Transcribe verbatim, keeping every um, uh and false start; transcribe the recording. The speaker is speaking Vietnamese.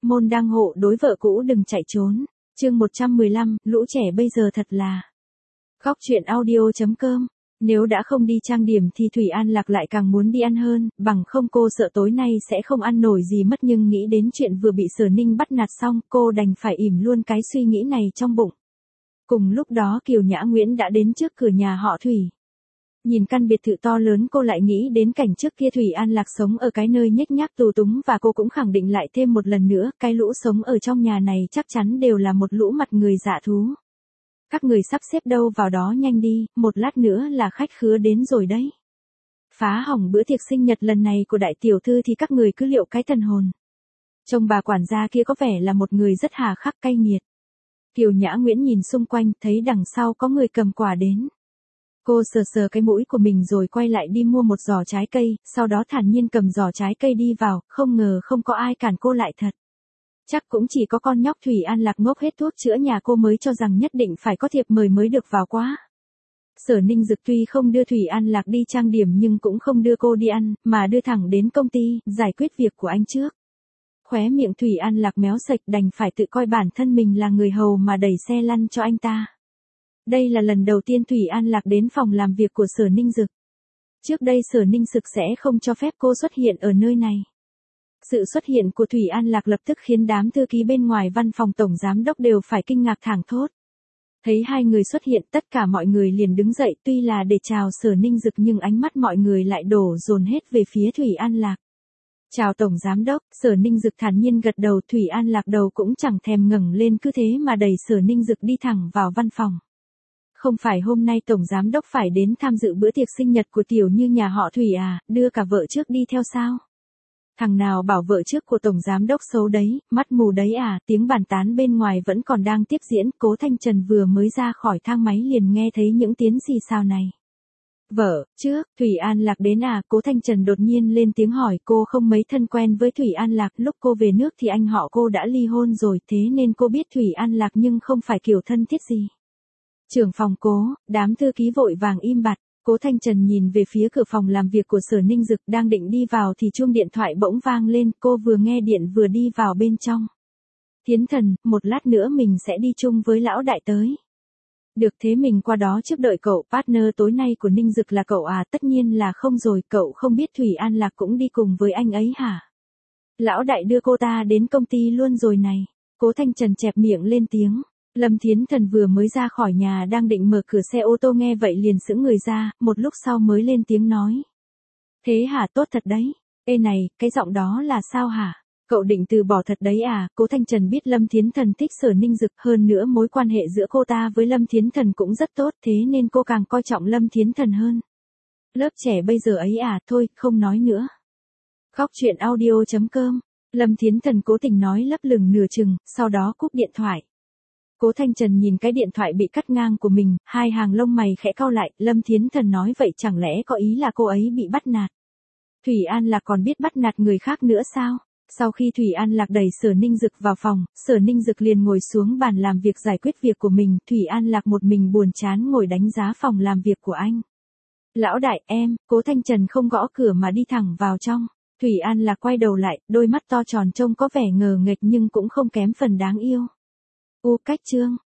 môn đăng hộ đối vợ cũ đừng chạy trốn. Chương một trăm mười lăm, lũ trẻ bây giờ thật là. Góc truyện audio chấm com. Nếu đã không đi trang điểm thì Thủy An Lạc lại càng muốn đi ăn hơn, bằng không cô sợ tối nay sẽ không ăn nổi gì mất, nhưng nghĩ đến chuyện vừa bị Sở Ninh bắt nạt xong, cô đành phải ỉm luôn cái suy nghĩ này trong bụng. Cùng lúc đó Kiều Nhã Nguyễn đã đến trước cửa nhà họ Thủy. Nhìn căn biệt thự to lớn, cô lại nghĩ đến cảnh trước kia Thủy An Lạc sống ở cái nơi nhếch nhác tù túng, và cô cũng khẳng định lại thêm một lần nữa, cái lũ sống ở trong nhà này chắc chắn đều là một lũ mặt người dạ thú. Các người sắp xếp đâu vào đó nhanh đi, một lát nữa là khách khứa đến rồi đấy. Phá hỏng bữa tiệc sinh nhật lần này của đại tiểu thư thì các người cứ liệu cái thần hồn. Trông bà quản gia kia có vẻ là một người rất hà khắc cay nghiệt. Kiều Nhã Nguyễn nhìn xung quanh, thấy đằng sau có người cầm quà đến. Cô sờ sờ cái mũi của mình rồi quay lại đi mua một giỏ trái cây, sau đó thản nhiên cầm giỏ trái cây đi vào, không ngờ không có ai cản cô lại thật. Chắc cũng chỉ có con nhóc Thủy An Lạc ngốc hết thuốc chữa nhà cô mới cho rằng nhất định phải có thiệp mời mới được vào quá. Sở Ninh Dực tuy không đưa Thủy An Lạc đi trang điểm nhưng cũng không đưa cô đi ăn, mà đưa thẳng đến công ty, giải quyết việc của anh trước. Khóe miệng Thủy An Lạc méo sạch, đành phải tự coi bản thân mình là người hầu mà đẩy xe lăn cho anh ta. Đây là lần đầu tiên Thủy An Lạc đến phòng làm việc của Sở Ninh Dực. Trước đây Sở Ninh Dực sẽ không cho phép cô xuất hiện ở nơi này. Sự xuất hiện của Thủy An Lạc lập tức khiến đám thư ký bên ngoài văn phòng tổng giám đốc đều phải kinh ngạc thảng thốt. Thấy hai người xuất hiện, tất cả mọi người liền đứng dậy, tuy là để chào Sở Ninh Dực nhưng ánh mắt mọi người lại đổ dồn hết về phía Thủy An Lạc. Chào tổng giám đốc, Sở Ninh Dực thản nhiên gật đầu, Thủy An Lạc đầu cũng chẳng thèm ngẩng lên, cứ thế mà đẩy Sở Ninh Dực đi thẳng vào văn phòng. Không phải hôm nay tổng giám đốc phải đến tham dự bữa tiệc sinh nhật của tiểu như nhà họ Thủy à, đưa cả vợ trước đi theo sao? Thằng nào bảo vợ trước của tổng giám đốc xấu đấy, mắt mù đấy à, tiếng bàn tán bên ngoài vẫn còn đang tiếp diễn, Cố Thanh Trần vừa mới ra khỏi thang máy liền nghe thấy những tiếng xì xào này. Vợ, trước, Thủy An Lạc đến à, Cố Thanh Trần đột nhiên lên tiếng hỏi, cô không mấy thân quen với Thủy An Lạc, lúc cô về nước thì anh họ cô đã ly hôn rồi, thế nên cô biết Thủy An Lạc nhưng không phải kiểu thân thiết gì. Trưởng phòng Cố, đám thư ký vội vàng im bặt. Cố Thanh Trần nhìn về phía cửa phòng làm việc của Sở Ninh Dực, đang định đi vào thì chuông điện thoại bỗng vang lên, cô vừa nghe điện vừa đi vào bên trong. Thiến Thần, một lát nữa mình sẽ đi chung với lão đại tới. Được, thế mình qua đó trước đợi cậu. Partner tối nay của Ninh Dực là cậu à? Tất nhiên là không rồi, cậu không biết Thủy An Lạc cũng đi cùng với anh ấy hả? Lão đại đưa cô ta đến công ty luôn rồi này. Cố Thanh Trần chẹp miệng lên tiếng. Lâm Thiến Thần vừa mới ra khỏi nhà đang định mở cửa xe ô tô, nghe vậy liền sững người ra, một lúc sau mới lên tiếng nói. Thế hả, tốt thật đấy. Ê này, cái giọng đó là sao hả? Cậu định từ bỏ thật đấy à? Cố Thanh Trần biết Lâm Thiến Thần thích Sở Ninh Dực, hơn nữa mối quan hệ giữa cô ta với Lâm Thiến Thần cũng rất tốt, thế nên cô càng coi trọng Lâm Thiến Thần hơn. Lớp trẻ bây giờ ấy à, thôi, không nói nữa. Góc truyện audio chấm com. Lâm Thiến Thần cố tình nói lấp lửng nửa chừng, sau đó cúp điện thoại. Cố Thanh Trần nhìn cái điện thoại bị cắt ngang của mình, hai hàng lông mày khẽ cau lại, Lâm Thiến Thần nói vậy chẳng lẽ có ý là cô ấy bị bắt nạt? Thủy An Lạc còn biết bắt nạt người khác nữa sao? Sau khi Thủy An Lạc đẩy Sở Ninh Dực vào phòng, Sở Ninh Dực liền ngồi xuống bàn làm việc giải quyết việc của mình, Thủy An Lạc một mình buồn chán ngồi đánh giá phòng làm việc của anh. Lão đại, em, Cố Thanh Trần không gõ cửa mà đi thẳng vào trong. Thủy An Lạc quay đầu lại, đôi mắt to tròn trông có vẻ ngờ nghệch nhưng cũng không kém phần đáng yêu. U cách chương.